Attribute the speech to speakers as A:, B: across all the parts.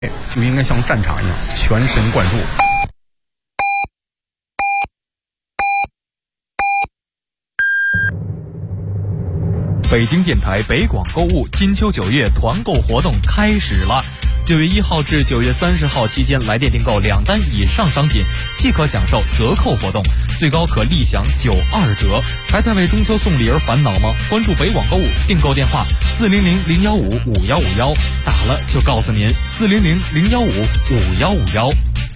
A: 就应该像战场一样全神贯注。
B: 北京电台北广购物金秋9月团购活动开始了。9月1号至9月30号期间，来电订购2单以上商品即可享受折扣活动，最高可立享92折。还在为中秋送礼而烦恼吗？关注北广购物，订购电话400-015-5151，打了就告诉您400-015-5151。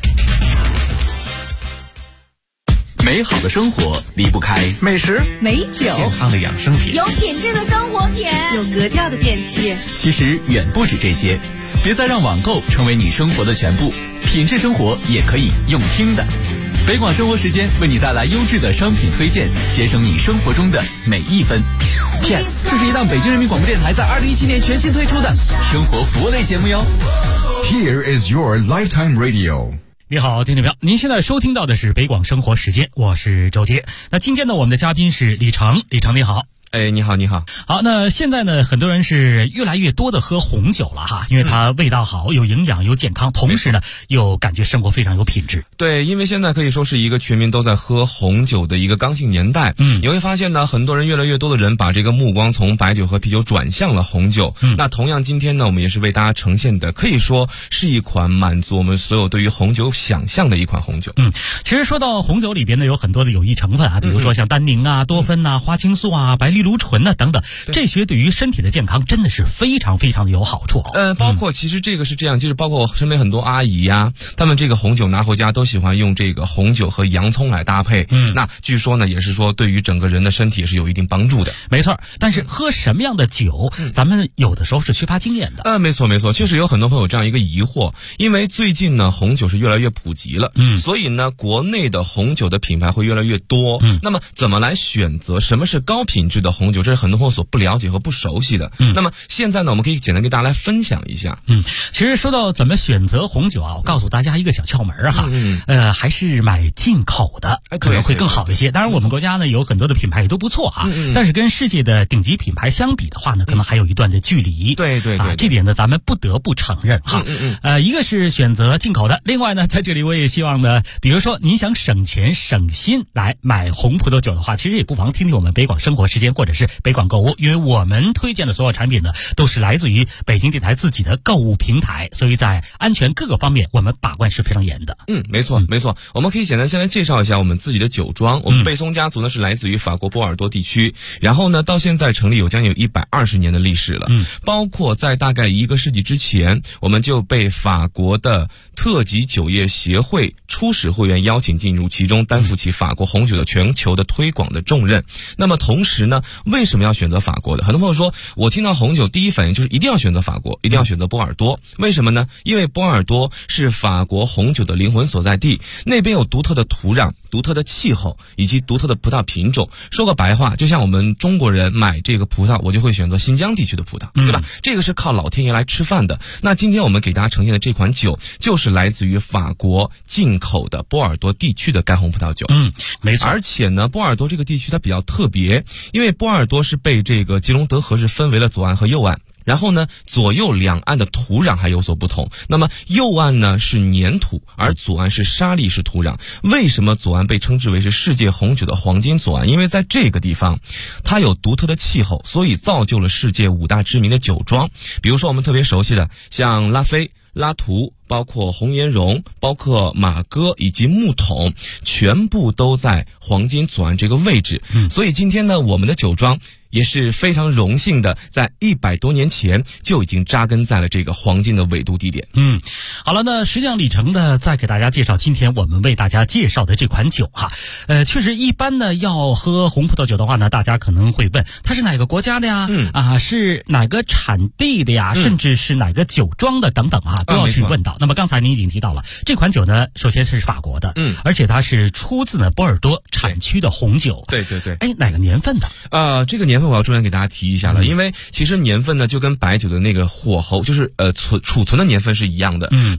B: 美好的生活离不开
C: 美食、
D: 美酒、
B: 健康的养生品，
E: 有品质的生活品，
D: 有格调的电器。
B: 其实远不止这些，别再让网购成为你生活的全部，品质生活也可以用听的。北广生活时间为你带来优质的商品推荐，节省你生活中的每一分。Yes， 这是一档北京人民广播电台在2017年全新推出的生活服务类节目哟。
F: Here is your lifetime radio。
G: 你好，听众朋友，您现在收听到的是北广生活时间，我是周杰。那今天呢，我们的嘉宾是李成，李成你好。
H: 你好，你好。
G: 好，那现在呢，很多人是越来越多的喝红酒了哈，因为它味道好，有营养，又健康，同时呢，又感觉生活非常有品质。
H: 对，因为现在可以说是一个全民都在喝红酒的一个刚性年代。你会发现呢，很多人越来越多的人把这个目光从白酒和啤酒转向了红酒。那同样今天呢，我们也是为大家呈现的，可以说是一款满足我们所有对于红酒想象的一款红酒。
G: 其实说到红酒里边呢，有很多的有益成分啊，比如说像单宁啊、多酚啊、花青素啊、白藜芦醇啊等等，这些对于身体的健康真的是非常非常的有好处。
H: 包括其实这个是这样，就是包括我身边很多阿姨呀，他们这个红酒拿回家都喜欢用这个红酒和洋葱来搭配。那据说呢，也是说对于整个人的身体也是有一定帮助的。
G: 没错，但是喝什么样的酒，咱们有的时候是缺乏经验的。
H: 没错没错，确实有很多朋友这样一个疑惑，因为最近呢，红酒是越来越普及了，所以呢，国内的红酒的品牌会越来越多。那么怎么来选择什么是高品质的红酒？这是很多朋友所不了解和不熟悉的。那么现在呢，我们可以简单跟大家来分享一下。
G: 其实说到怎么选择红酒啊，我告诉大家一个小窍门哈。还是买进口的可能会更好一些。当然我们国家呢有很多的品牌也都不错啊，但是跟世界的顶级品牌相比的话呢，可能还有一段的距离。
H: 对，
G: 这点呢咱们不得不承认哈。一个是选择进口的，另外呢在这里我也希望呢，比如说您想省钱省心来买红葡萄酒的话，其实也不妨听听我们北广生活时间或者是北广购物，因为我们推荐的所有产品呢都是来自于北京电台自己的购物平台，所以在安全各个方面我们把关是非常严的。
H: 没错没错。我们可以简单先来介绍一下我们自己的酒庄。我们贝松家族呢是来自于法国波尔多地区，然后呢到现在成立有将近120年的历史了。包括在大概1个世纪之前，我们就被法国的特级酒业协会初始会员邀请进入其中，担负起法国红酒的全球的推广的重任。那么同时呢，为什么要选择法国的？很多朋友说我听到红酒第一反应就是一定要选择法国，一定要选择波尔多。为什么呢？因为波尔多是法国红酒的灵魂所在地，那边有独特的土壤、独特的气候以及独特的葡萄品种。说个白话，就像我们中国人买这个葡萄，我就会选择新疆地区的葡萄，对吧？这个是靠老天爷来吃饭的。那今天我们给大家呈现的这款酒就是来自于法国进口的波尔多地区的干红葡萄酒。
G: 没错。
H: 而且呢，波尔多这个地区它比较特别，因为波尔多是被这个吉隆德河是分为了左岸和右岸。然后呢，左右两岸的土壤还有所不同。那么右岸呢是粘土，而左岸是沙砾式土壤。为什么左岸被称之为是世界红酒的黄金左岸？因为在这个地方，它有独特的气候，所以造就了世界5大知名的酒庄。比如说我们特别熟悉的，像拉菲、拉图，包括红颜绒，包括马哥以及木桶，全部都在黄金左岸这个位置。所以今天呢，我们的酒庄也是非常荣幸的，在100多年前就已经扎根在了这个黄金的纬度地点。
G: 好了，那实际上李成呢，再给大家介绍今天我们为大家介绍的这款酒哈。确实一般呢要喝红葡萄酒的话呢，大家可能会问它是哪个国家的呀？是哪个产地的呀？甚至是哪个酒庄的等等啊，都要去问到。那么刚才您已经提到了这款酒呢，首先是法国的，而且它是出自呢波尔多产区的红酒。
H: 对。
G: 哪个年份的？
H: 这个年份我要重点给大家提一下了，因为其实年份呢就跟白酒的那个火候，就是储存的年份是一样的。它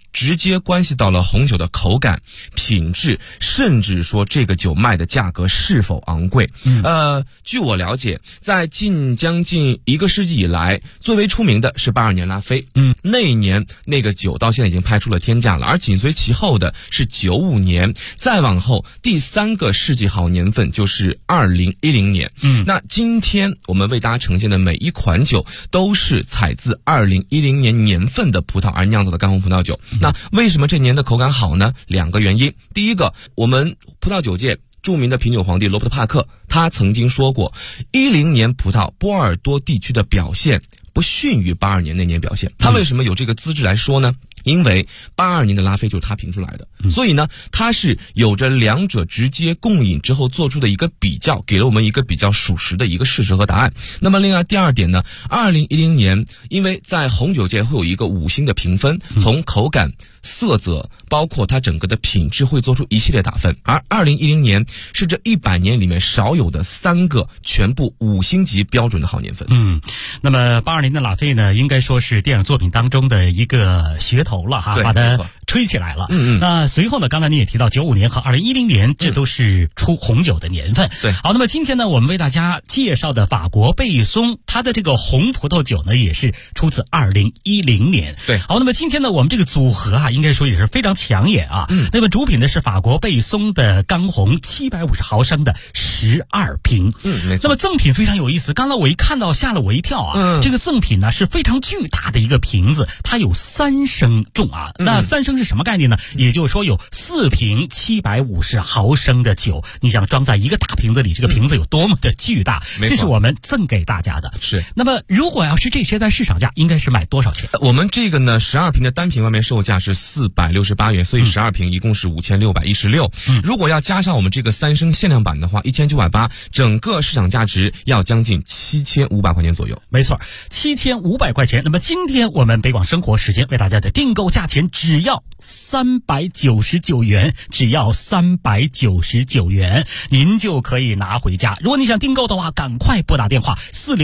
H: 直接关系到了红酒的口感、品质，甚至说这个酒卖的价格是否昂贵。据我了解，在将近1个世纪以来，最为出名的是82年拉菲。那一年那个酒到现在已经拍出了天价了，而紧随其后的是95年，再往后第3个世纪好年份就是2010年。那今天我们为大家呈现的每一款酒都是采自2010年年份的葡萄而酿造的干红葡萄酒。那为什么这年的口感好呢？2个原因。第一个，我们葡萄酒界著名的品酒皇帝罗伯特帕克，他曾经说过，10年葡萄波尔多地区的表现不逊于82年那年表现。他为什么有这个资质来说呢？因为82年的拉菲就是他评出来的，所以呢，他是有着2者直接共饮之后做出的一个比较，给了我们一个比较属实的一个事实和答案。那么另外第2点呢，2010年因为在红酒界会有一个5星的评分，从口感、色泽，包括它整个的品质会做出一系列打分，而2010年是这100年里面少有的3个全部5星级标准的好年份。
G: 那么82年的拉菲呢，应该说是电影作品当中的一个噱头了哈，把它吹起来了。那随后呢，刚才你也提到95年和2010年，这都是出红酒的年份。
H: 对，
G: 好，那么今天呢，我们为大家介绍的法国贝松，它的这个红葡萄酒呢，也是出自2010年。
H: 对，
G: 好，那么今天呢，我们这个组合啊，应该说也是非常抢眼啊。那么主品呢是法国贝松的干红750毫升的12瓶。
H: 没错。
G: 那么赠品非常有意思，刚才我一看到吓了我一跳啊。这个赠品呢是非常巨大的一个瓶子，它有3升重啊。那3升是什么概念呢？也就是说有4瓶750毫升的酒，你想装在一个大瓶子里，这个瓶子有多么的巨大？这是我们赠给大家的。
H: 是。
G: 那么如果要是这些在市场价，应该是卖多少钱？
H: 我们这个呢，12瓶的单瓶外面售价是468元，所以12瓶一共是5616。如果要加上我们这个3升限量版的话，1980，整个市场价值要将近7500块钱左右。
G: 没错，7500块钱。那么今天我们北广生活时间为大家的订购价钱只要399元，只要399元，您就可以拿回家。如果你想订购的话，赶快拨打电话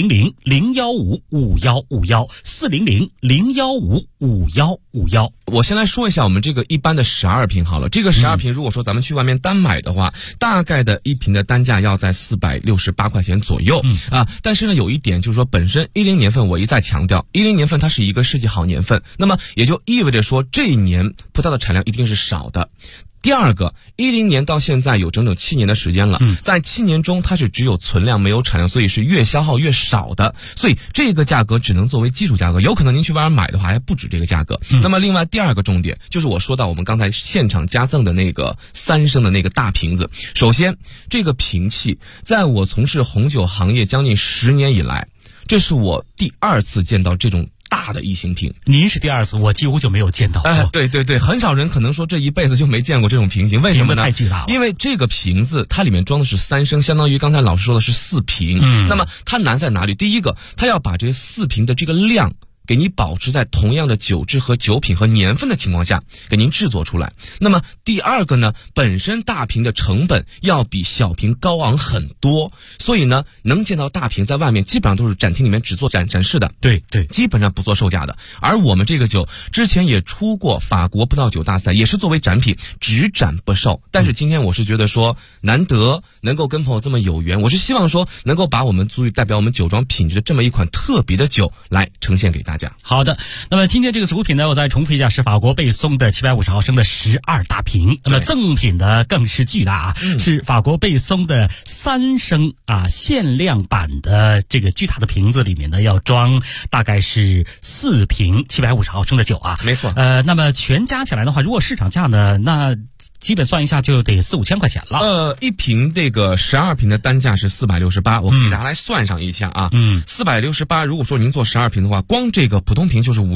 G: 400-015-5151，400-015-5151。
H: 我先来说一下我们这个一般的12瓶好了。这个12瓶如果说咱们去外面单买的话，大概的1瓶的单价要在468块钱左右。但是呢，有一点就是说，本身10年份我一再强调，10年份它是一个世纪好年份，那么也就意味着说这一年葡萄的产量一定是少的。第2个，10年到现在有整整7年的时间了，在7年中它是只有存量没有产量，所以是越消耗越少的，所以这个价格只能作为基础价格，有可能您去外面买的话还不止这个价格。那么另外第2个重点就是我说到我们刚才现场加赠的那个3升的那个大瓶子。首先这个瓶器在我从事红酒行业将近10年以来，这是我第2次见到这种大的异形瓶。
G: 您是第2次，我几乎就没有见到过。
H: 对，很少人可能说这一辈子就没见过这种瓶型。为什么呢？
G: 太巨大了。
H: 因为这个瓶子它里面装的是3升，相当于刚才老师说的是4瓶。那么它难在哪里？第一个，它要把这4瓶的这个量给你保持在同样的酒质和酒品和年份的情况下给您制作出来。那么第2个呢，本身大瓶的成本要比小瓶高昂很多，所以呢能见到大瓶在外面基本上都是展厅里面只做展示的，
G: 对，
H: 基本上不做售价的。而我们这个酒之前也出过法国葡萄酒大赛，也是作为展品只展不售。但是今天我是觉得说难得能够跟朋友这么有缘，我是希望说能够把我们足以代表我们酒庄品质的这么一款特别的酒来呈现给大家。
G: 好的，那么今天这个主品呢，我再重复一下，是法国贝松的750毫升的12大瓶。那么赠品呢更是巨大啊，是法国贝松的3升限量版的这个巨大的瓶子里面呢，要装大概是4瓶750毫升的酒啊。
H: 没错。
G: 那么全加起来的话，如果市场价呢，那基本算一下就得4-5千块钱了。
H: 一瓶这个12瓶的单价是468，我给大家来算上一下啊。468，如果说您做12瓶的话，光这个普通瓶就是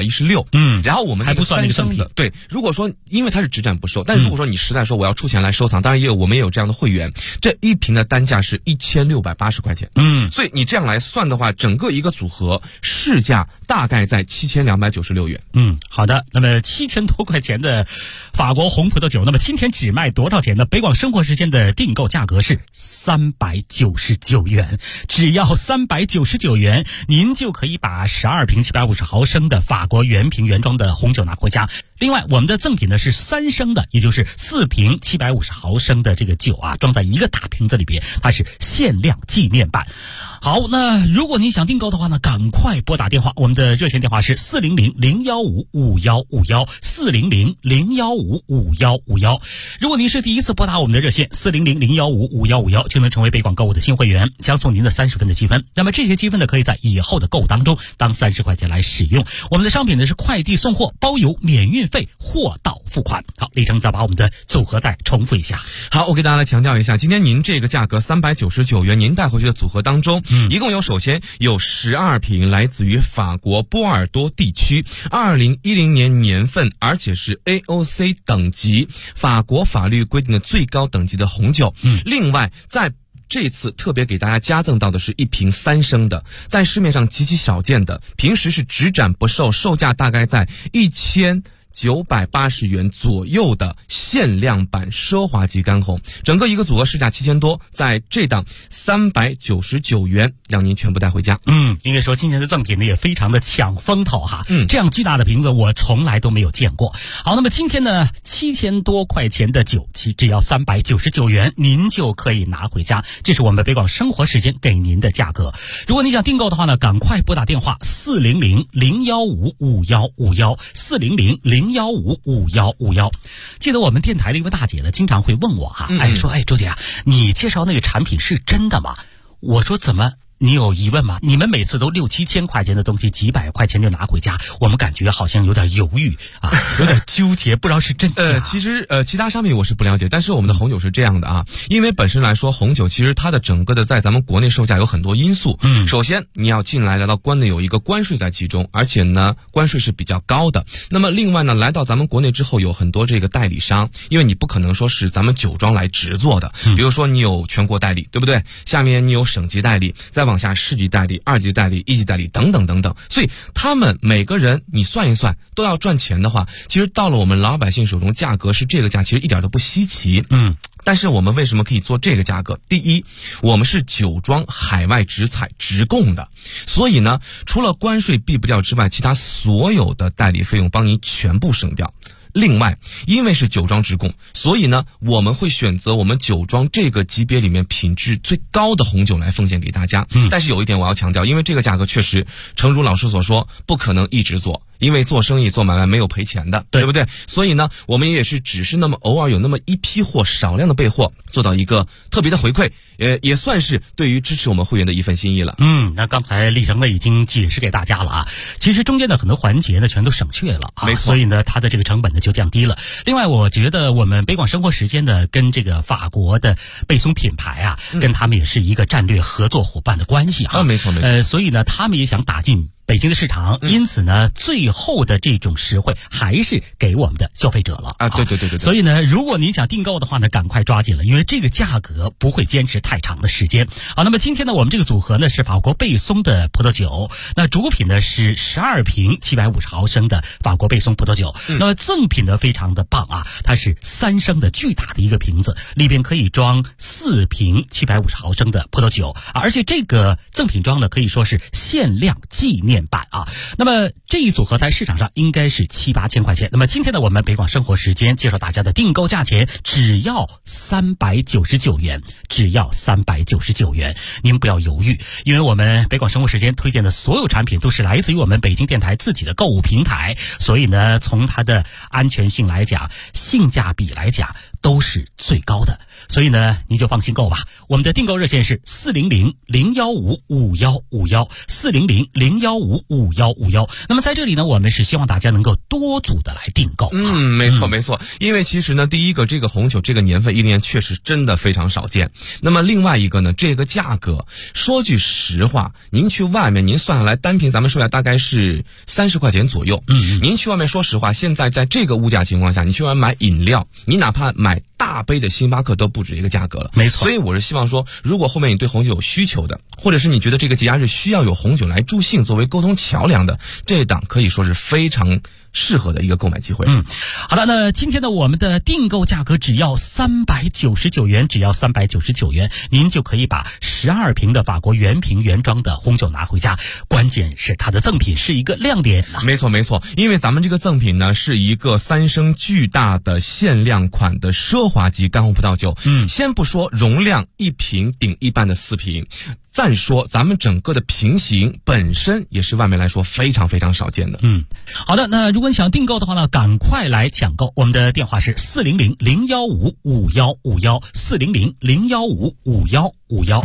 H: 5616。然后我们
G: 还不算那个赠品。
H: 对，如果说因为它是只展不售，但如果说你实在说我要出钱来收藏，当然我们也有这样的会员，这一瓶的单价是1680块钱。所以你这样来算的话，整个一个组合市价大概在7296元。
G: 好的，那么7000多块钱的法国红葡萄酒，那么今天只卖多少钱呢？北广生活时间的订购价格是399元，只要399元，您就可以把12瓶750毫升的法国原瓶原装的红酒拿回家。 另外，我们的赠品呢是3升的，也就是4瓶750毫升的这个酒啊，装在一个大瓶子里边，它是限量纪念版。好，那如果你想订购的话呢，赶快拨打电话，我们的热线电话是400-015-5151，400-015-5151。如果您是第一次拨打我们的热线400-015-5151，就能成为北广购物的新会员，将送您的30分的积分。那么这些积分呢，可以在以后的购物当中当30块钱来使用。我们的商品呢是快递送货，包邮免运费，货到付款。好，立成再把我们的组合再重复一下。
H: 好，我给大家来强调一下，今天您这个价格399元，您带回去的组合当中，一共有首先有12瓶来自于法国波尔多地区2010年年份，而且是 AOC 等级，法国法律规定的最高等级的红酒。另外在这次特别给大家加赠到的是1瓶3升的，在市面上极其少见的，平时是只展不售，售价大概在1980元左右的限量版奢华级干红，整个一个组合市价7000多，在这档399元让您全部带回家。
G: 应该说今年的赠品呢也非常的抢风头哈。这样巨大的瓶子我从来都没有见过。好，那么今天呢7000多块钱的酒只要399元，您就可以拿回家。这是我们北广生活时间给您的价格。如果你想订购的话呢，赶快拨打电话400-015-5151，400-015-5151。记得我们电台的一位大姐呢，经常会问我哈，说周姐啊，你介绍那个产品是真的吗？我说怎么？你有疑问吗？你们每次都6-7千块钱的东西，几百块钱就拿回家，我们感觉好像有点犹豫啊，有点纠结，不知道是真假。
H: 其实其他商品我是不了解，但是我们的红酒是这样的啊，因为本身来说，红酒其实它的整个的在咱们国内售价有很多因素。首先你要进来到关内有一个关税在其中，而且呢关税是比较高的。那么另外呢，来到咱们国内之后，有很多这个代理商，因为你不可能说是咱们酒庄来直做的，比如说你有全国代理，对不对？下面你有省级代理，再往下市级代理、2级代理、1级代理等等等等，所以他们每个人你算一算都要赚钱的话，其实到了我们老百姓手中，价格是这个价，其实一点都不稀奇。但是我们为什么可以做这个价格？第一，我们是酒庄海外直采直供的，所以呢，除了关税避不掉之外，其他所有的代理费用帮你全部省掉。另外，因为是酒庄直供，所以呢，我们会选择我们酒庄这个级别里面品质最高的红酒来奉献给大家。但是有一点我要强调，因为这个价格确实，诚如老师所说，不可能一直做。因为做生意做买卖没有赔钱的，对不对？所以呢，我们也是只是那么偶尔有那么一批货，少量的备货，做到一个特别的回馈，也算是对于支持我们会员的一份心意了。
G: 那刚才立成呢已经解释给大家了啊，其实中间的很多环节呢全都省去了啊，
H: 没错，
G: 所以呢它的这个成本呢就降低了。另外，我觉得我们北广生活时间呢跟这个法国的贝松品牌啊，跟他们也是一个战略合作伙伴的关系啊，
H: 没错没错。
G: 所以呢，他们也想打进北京的市场，因此呢，最后的这种实惠还是给我们的消费者了
H: 啊！对。
G: 所以呢，如果您想订购的话呢，赶快抓紧了，因为这个价格不会坚持太长的时间。好，那么今天呢，我们这个组合呢是法国贝松的葡萄酒，那主品呢是12瓶750毫升的法国贝松葡萄酒。那么赠品呢非常的棒啊，它是3升的巨大的一个瓶子，里边可以装4瓶750毫升的葡萄酒，而且这个赠品装呢可以说是限量纪念版啊。那么这一组合在市场上应该是7-8千块钱。那么今天呢，我们北广生活时间介绍大家的订购价钱只要399元，只要399元。您不要犹豫，因为我们北广生活时间推荐的所有产品都是来自于我们北京电台自己的购物平台，所以呢，从它的安全性来讲，性价比来讲，都是最高的。所以呢，你就放心购吧。我们的订购热线是400-015-5151，400-015-5151。那么在这里呢，我们是希望大家能够多组的来订购。
H: 没错。因为其实呢，第一个，这个红酒这个年份一年确实真的非常少见。那么另外一个呢，这个价格，说句实话，您去外面您算下来单瓶咱们说下大概是30块钱左右。您去外面说实话，现在在这个物价情况下，你去外面买饮料，你哪怕买大杯的星巴克都不止这个价格了。
G: 没错。
H: 所以我是希望说，如果后面你对红酒有需求的，或者是你觉得这个节假日需要有红酒来助兴作为沟通桥梁的，这档可以说是非常适合的一个购买机会。
G: 好的，那今天的我们的订购价格只要399元，只要399元，您就可以把 12瓶的法国原瓶原装的红酒拿回家，关键是它的赠品是一个亮点啊。
H: 没错，因为咱们这个赠品呢是一个3升巨大的限量款的奢华级干红葡萄酒。先不说容量1瓶顶一般的4瓶，再说咱们整个的瓶型本身也是外面来说非常非常少见的。
G: 好的，那如果你想订购的话呢，赶快来抢购。我们的电话是400-015-5151，400-015-5151。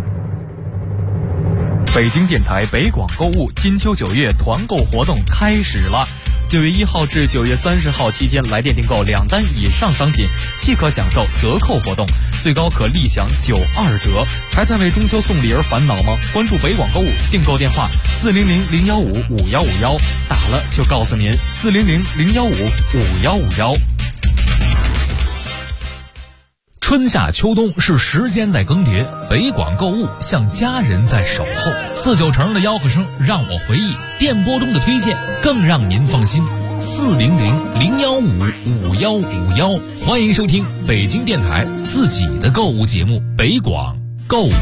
B: 北京电台北广购物金秋9月团购活动开始了。9月1号至9月30号期间，来电订购2单以上商品即可享受折扣活动，最高可立享92折。还在为中秋送礼而烦恼吗？关注北广购物，订购电话400-015-5151，打了就告诉您400-015-5151。
C: 春夏秋冬是时间在更迭，北广购物像家人在守候。49成的吆喝声让我回忆，电波中的推荐更让您放心。400-015-5151，欢迎收听北京电台自己的购物节目北广购物。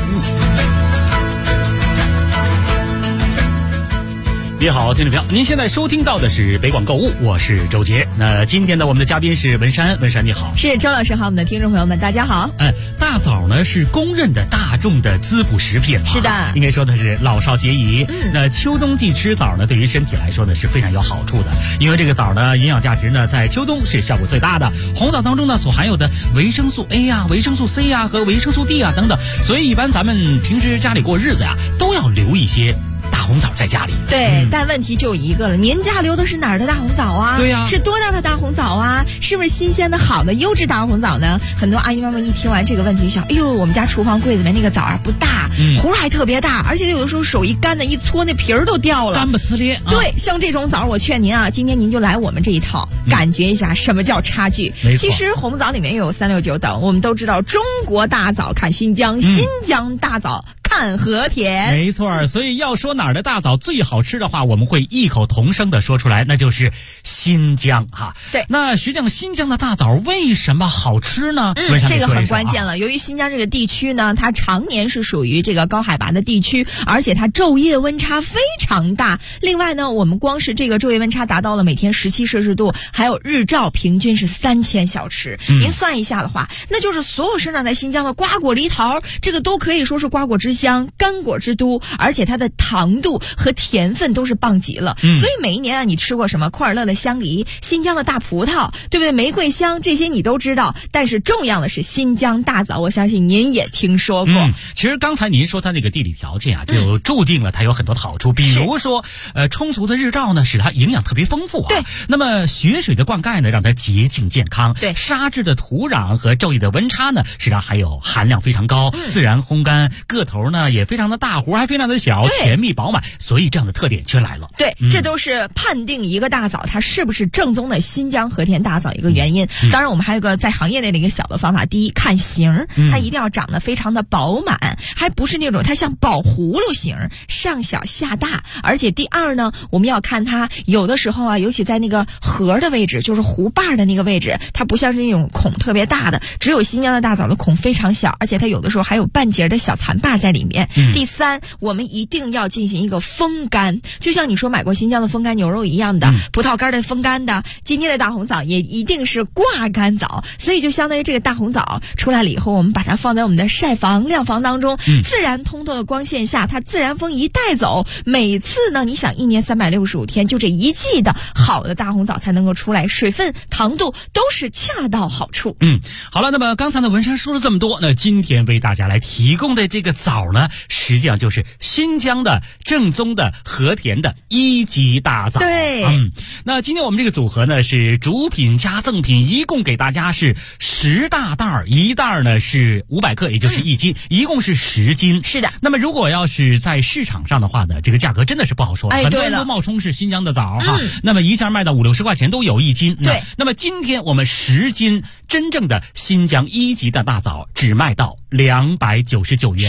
G: 你好，听众朋友，您现在收听到的是北广购物，我是周杰。那今天呢，我们的嘉宾是文山，文山你好。
D: 是周老师好，我们的听众朋友们大家好。
G: 大枣呢是公认的大众的滋补食品
D: 是的，
G: 应该说的是老少皆宜。那秋冬季吃枣呢，对于身体来说呢是非常有好处的，因为这个枣呢营养价值呢在秋冬是效果最大的。红枣当中呢所含有的维生素 A 啊、维生素 C 啊和维生素 D 啊等等，所以一般咱们平时家里过日子呀都要留一些大红枣在家里。
D: 对，但问题就一个了，您家留的是哪儿的大红枣啊？
G: 对呀，
D: 是多大的大红枣啊？是不是新鲜的好的优质大红枣呢？很多阿姨妈妈一听完这个问题想，哎呦，我们家厨房柜子里面那个枣啊不大，核还特别大，而且有的时候手一干的一搓那皮儿都掉了，
G: 干不呲咧。
D: 对，像这种枣我劝您啊，今天您就来我们这一套，感觉一下什么叫差距。其实红枣里面有369等，我们都知道中国大枣看新疆，新疆大枣看和田。
G: 没错，所以要说哪儿的大枣最好吃的话，我们会异口同声的说出来，那就是新疆哈。
D: 对，
G: 那实际上新疆的大枣为什么好吃呢？
D: 这个很关键了。由于新疆这个地区呢，它常年是属于这个高海拔的地区，而且它昼夜温差非常大。另外呢，我们光是这个昼夜温差达到了每天17摄氏度，还有日照平均是3000小时。您算一下的话，那就是所有生长在新疆的瓜果梨桃，这个都可以说是瓜果之乡、干果之都，而且它的糖度和甜分都是棒极了。所以每一年啊，你吃过什么库尔勒的香梨、新疆的大葡萄，对不对？玫瑰香这些你都知道，但是重要的是新疆大枣，我相信您也听说过。
G: 其实刚才您说它那个地理条件啊，就注定了它有很多的好处，比如说充足的日照呢，使它营养特别丰富啊。
D: 对，
G: 那么雪水的灌溉呢，让它洁净健康。
D: 对，
G: 沙质的土壤和昼夜的温差呢，使它还有含量非常高，自然烘干，个头呢也非常的大，核还非常的小，甜蜜饱满，所以这样的特点却来了。
D: 对，这都是判定一个大枣它是不是正宗的新疆和田大枣一个原因。当然我们还有个在行业内的一个小的方法，第一看形，它一定要长得非常的饱满，还不是那种它像宝葫芦形，上小下大。而且第二呢，我们要看它有的时候啊，尤其在那个核的位置，就是弧瓣的那个位置，它不像是那种孔特别大的，只有新疆的大枣的孔非常小，而且它有的时候还有半截的小残瓣在里面。第三，我们一定要进行一个风干，就像你说买过新疆的风干牛肉一样的，葡萄干的风干的，今天的大红枣也一定是挂干枣，所以就相当于这个大红枣出来了以后，我们把它放在我们的晒房、晾房当中，自然通透的光线下，它自然风一带走，每次呢，你想1年365天，就这一季的好的大红枣才能够出来，水分、糖度都是恰到好处。
G: 好了，那么刚才呢文山说了这么多，那今天为大家来提供的这个枣呢，实际上就是新疆的正宗的和田的1级大枣。
D: 对，
G: 那今天我们这个组合呢是主品加赠品，一共给大家是10大袋儿，一袋呢是500克，也就是1斤，一共是10斤。
D: 是的。
G: 那么如果要是在市场上的话呢，这个价格真的是不好说，很多人都冒充是新疆的枣哈，那么一下卖到50-60块钱都有1斤。
D: 对。
G: 那么今天我们10斤真正的新疆1级的大枣只卖到299元，是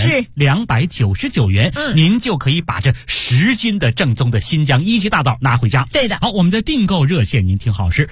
G: 299元，您就可以把这10斤的正宗的新疆一级大枣拿回家。
D: 对的。
G: 好，我们的订购热线您听好是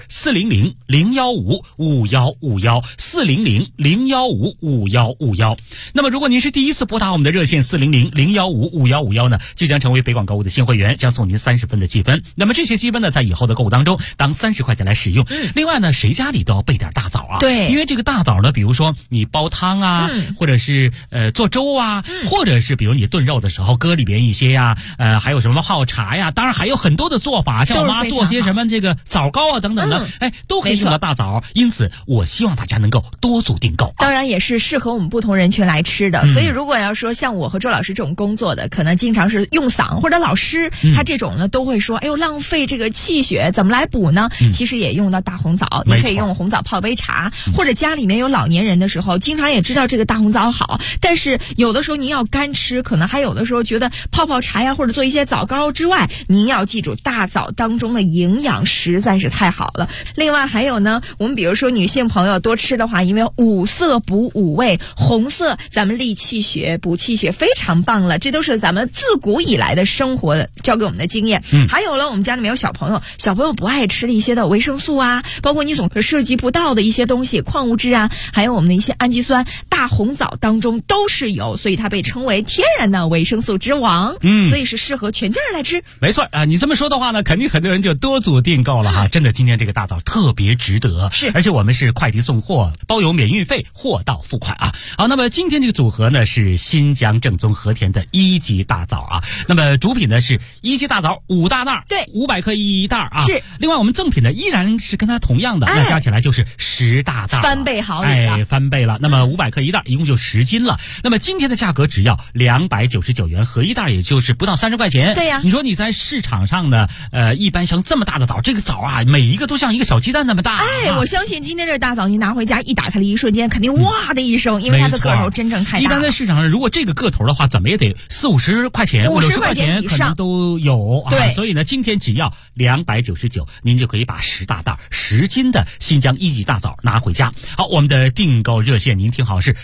G: 400-015-5151，400-015-5151。那么如果您是第一次拨打我们的热线400-015-5151呢，就将成为北广购物的新会员，将送您30分的积分。那么这些积分呢，在以后的购物当中当30块钱来使用。另外呢，谁家里都要备点大枣啊。
D: 对，
G: 因为这个大枣呢，比如说你煲汤啊，或者是做粥啊，或者是比如你炖肉的时候搁里边一些呀，还有什么泡茶呀，当然还有很多的做法，像我妈做些什么这个枣糕啊等等的，都可以用到大枣。因此我希望大家能够多组订购。
D: 当然也是适合我们不同人群来吃的。所以如果要说像我和周老师这种工作的，可能经常是用嗓，或者老师他这种呢都会说，哎呦浪费这个气血，怎么来补呢？其实也用到大红枣，你可以用红枣泡杯茶，或者家里面有老年人的时候，经常也知道这个大红枣好，但是有的时候您要干吃，可能还有的时候觉得泡泡茶呀，或者做一些枣糕之外，您要记住大枣当中的营养实在是太好了。另外还有呢，我们比如说女性朋友多吃的话，因为五色补五味，红色咱们利气血补气血非常棒了，这都是咱们自古以来的生活教给我们的经验。还有了我们家里面有小朋友不爱吃的一些的维生素啊，包括你总是涉及不到的一些东西，矿物质啊，还有我们的一些氨基酸，大红枣当中都是有，所以它被称为天然的维生素之王。所以是适合全家人来吃。
G: 没错啊，你这么说的话呢，肯定很多人就多组订购了哈。真的，今天这个大枣特别值得，
D: 是，
G: 而且我们是快递送货，包邮免运费，货到付款啊。好，那么今天这个组合呢是新疆正宗和田的1级大枣啊。那么主品呢是1级大枣5大袋，
D: 对
G: ，500克一袋啊。
D: 是。
G: 另外我们赠品呢依然是跟它同样的，那加起来就是10大袋，
D: 翻倍好礼了，
G: 翻倍了。那么500克一袋，一共就10斤了。那么今天的价格只要299元，合一袋也就是不到30块钱。
D: 对呀。
G: 你说你在市场上呢，一般像这么大的枣，这个枣啊，每一个都像一个小鸡蛋那么大。
D: 我相信今天这大枣你拿回家一打开的一瞬间，肯定哇的一声，因为它的个头真正太大了。
G: 一般在市场上，如果这个个头的话，怎么也得40-50块钱，50块钱可能都有啊。
D: 对，
G: 所以呢，今天只要299，您就可以把10大袋10斤的新疆1级大枣拿回家。好，我们的订购热线您听好是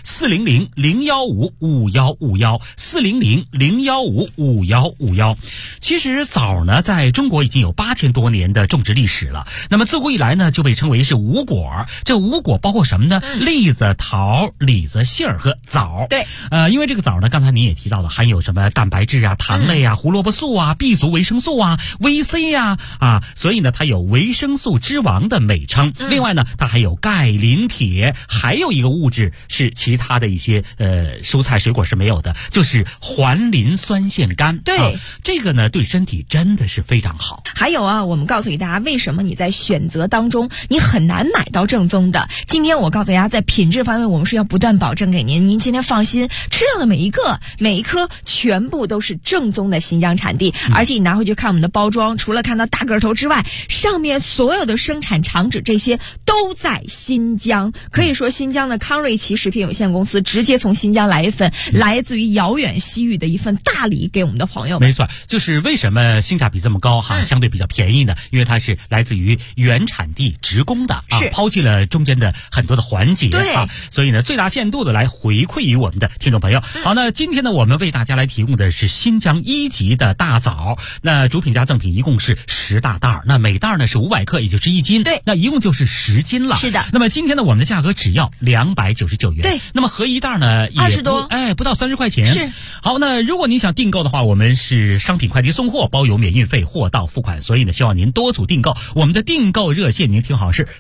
G: 400-015-5151，400-015-5151。其实枣呢，在中国已经有8000多年的种植历史了。那么自古以来呢，就被称为是五果。这五果包括什么呢？栗子、桃、李子、杏儿和枣。
D: 对，
G: 因为这个枣呢，刚才您也提到了，含有什么蛋白质啊、糖类啊、胡萝卜素啊、B 族维生素啊、VC 啊，所以呢，它有维生素之王的美称。另外呢，它还有钙、磷、铁，还有一个物质是其他的一些蔬菜水果是没有的，就是环磷酸腺苷。
D: 对，
G: 这个呢对身体真的是非常好。
D: 还有啊，我们告诉给大家，为什么你在选择当中你很难买到正宗的。今天我告诉大家，在品质方面我们是要不断保证给您今天放心，吃到的每一颗全部都是正宗的新疆产地。而且你拿回去看我们的包装，除了看到大个头之外，上面所有的生产厂址这些都在新疆。可以说新疆的康瑞奇食品有限公司直接从新疆来一份来自于遥远西域的一份大礼给我们的朋友们。
G: 没错，就是为什么性价比这么高相对比较便宜呢？因为它是来自于原产地直供的抛弃了中间的很多的环节所以呢最大限度的来回馈于我们的听众朋友。好，那今天呢我们为大家来提供的是新疆1级的大枣，那主品加赠品一共是10大袋，那每袋呢是500克，也就是1斤。
D: 对，
G: 那一共就是10斤了。
D: 是的。
G: 那么今天呢我们的价格只要299元。
D: 对。
G: 那么合一袋呢也
D: 20多，
G: 不到30块钱。
D: 是。
G: 好，那如果您想订购的话，我们是商品快递送货，包邮免运费，货到付款。所以呢希望您多组订购。我们的订购热线您听好是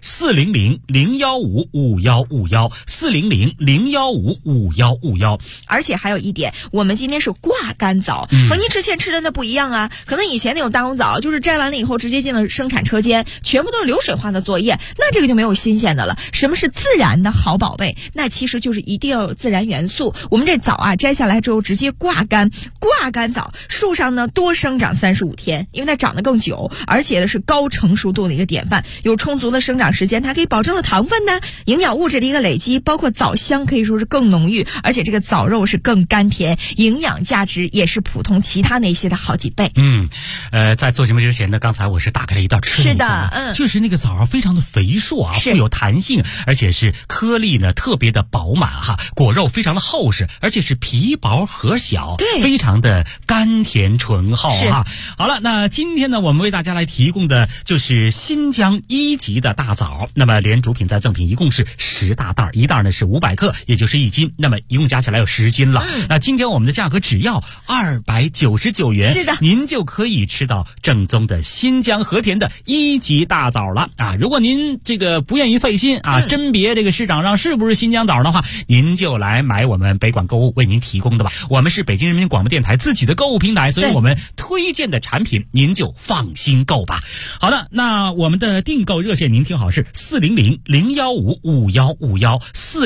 G: 400-015-5151，400-015-5151。
D: 而且还有一点，我们今天是挂干枣，和您之前吃的那不一样啊。可能以前那种大红枣就是摘完了以后直接进了生产车间，全部都是流水化的作业，那这个就没有新鲜的了。什么是自然的好宝贝？那其实就是一定要有自然元素。我们这枣啊摘下来之后直接挂干枣，树上呢多生长35天，因为它长得更久，而且呢是高成熟度的一个典范，有充足的生长时间，它可以保证了糖分呢、营养物质的一个累积，包括枣香可以说是更浓郁，而且这个枣肉是更甘甜，营养价值也是普通其他那些的好几倍。
G: 在做节目之前呢，刚才我是打开了一道吃。
D: 是的，
G: 就是那个枣非常的肥硕富有弹性，而且是颗粒呢特别的饱满果肉非常的厚实，而且是皮薄核小，
D: 对，
G: 非常的甘甜醇厚啊。好了，那今天呢，我们为大家来提供的就是新疆1级的大枣。那么连主品再赠品一共是10大袋，一袋呢是500克，也就是1斤，那么一共加起来有10斤了。那今天我们的价格只要299元，
D: 是的，
G: 您就可以吃到正宗的新疆和田的1级大枣了啊！如果您这个不愿意费心啊，甄别这个市场上是不是新疆枣的话，您就来买我们北广购物为您提供的吧。我们是北京人民广播电台自己的购物平台，所以我们推荐的产品您就放心购吧。好的，那我们的订购热线您听好是400-015-5151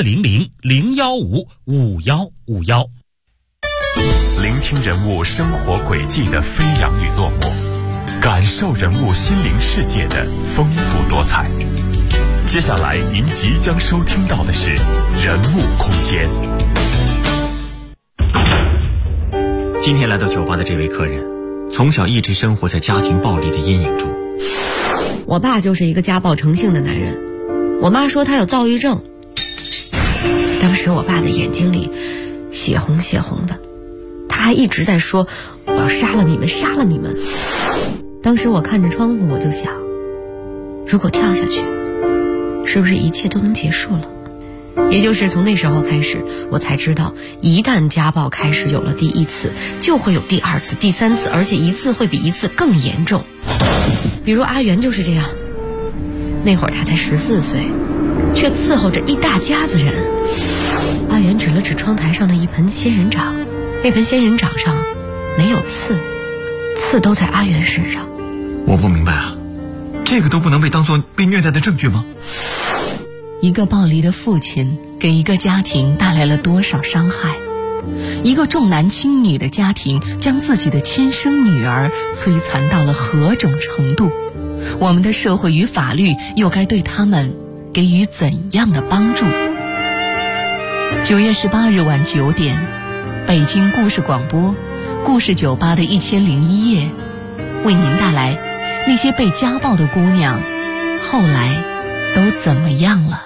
G: 400-015-5151。
E: 聆听人物生活轨迹的飞扬与落寞，感受人物心灵世界的丰富多彩。接下来您即将收听到的是人物空间。
I: 今天来到酒吧的这位客人，从小一直生活在家庭暴力的阴影中。
J: 我爸就是一个家暴成性的男人，我妈说他有躁郁症。当时我爸的眼睛里血红血红的，他还一直在说我要杀了你们，杀了你们。当时我看着窗户，我就想，如果跳下去，是不是一切都能结束了？也就是从那时候开始，我才知道，一旦家暴开始有了第1次，就会有第2次、第3次，而且一次会比一次更严重。比如阿元就是这样，那会儿他才14岁，却伺候着一大家子人。阿元指了指窗台上的一盆仙人掌，那盆仙人掌上没有刺，刺都在阿元身上。
I: 我不明白啊，这个都不能被当作被虐待的证据吗？
J: 一个暴力的父亲给一个家庭带来了多少伤害？一个重男轻女的家庭将自己的亲生女儿摧残到了何种程度？我们的社会与法律又该对他们给予怎样的帮助？9月18日晚9点，北京故事广播故事酒吧的1001夜，为您带来那些被家暴的姑娘后来都怎么样了。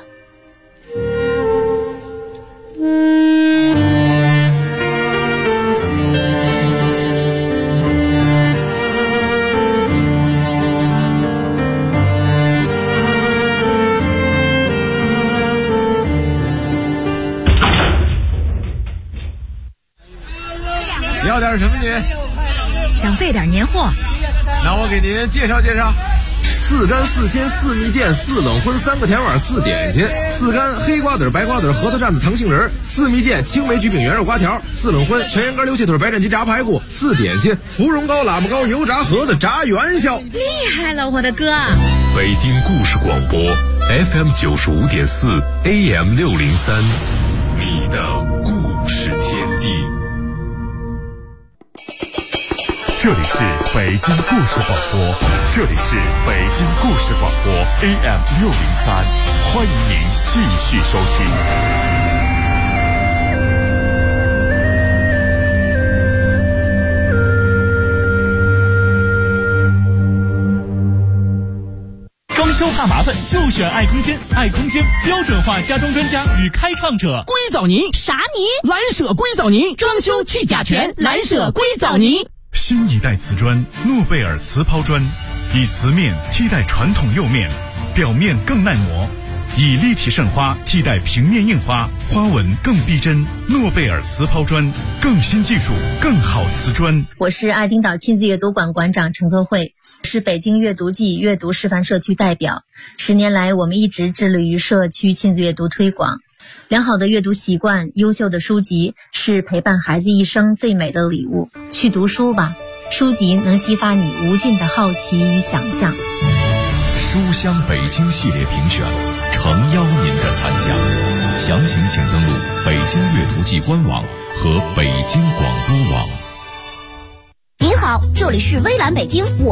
K: 要点什么您？
L: 想备点年货。
K: 那我给您介绍介绍：4干4鲜4蜜饯4冷荤3个甜碗4点心，4干黑瓜子白瓜子核桃蘸子糖杏仁，4蜜饯青梅焗饼圆肉瓜条，4冷荤全羊肝溜蟹腿白斩鸡炸排骨，4点心芙蓉糕喇叭糕油炸盒子炸元宵。
L: 厉害了，我的哥！
E: 北京故事广播 FM 95.4 AM 603，你的故事天地。这里是北京故事广播，这里是北京故事广播 AM 603，欢迎您继续收听。
B: 装修怕麻烦就选爱空间，爱空间标准化家装专家与开创者。
M: 硅藻泥啥泥？蓝舍硅藻泥，装修去甲醛，蓝舍硅藻泥。
E: 新一代瓷砖诺贝尔瓷抛砖，以瓷面替代传统釉面，表面更耐磨，以立体渗花替代平面印花，花纹更逼真。诺贝尔瓷抛砖，更新技术，更好瓷砖。
N: 我是爱丁岛亲子阅读馆馆长陈科慧，是北京阅读季阅读示范社区代表。10年来，我们一直致力于社区亲子阅读推广。良好的阅读习惯，优秀的书籍是陪伴孩子一生最美的礼物。去读书吧，书籍能激发你无尽的好奇与想象。
F: 书香北京系列评选，诚邀您的参加。详情请登录北京阅读季官网和北京广播网。
O: 您好，这里是微蓝北京，我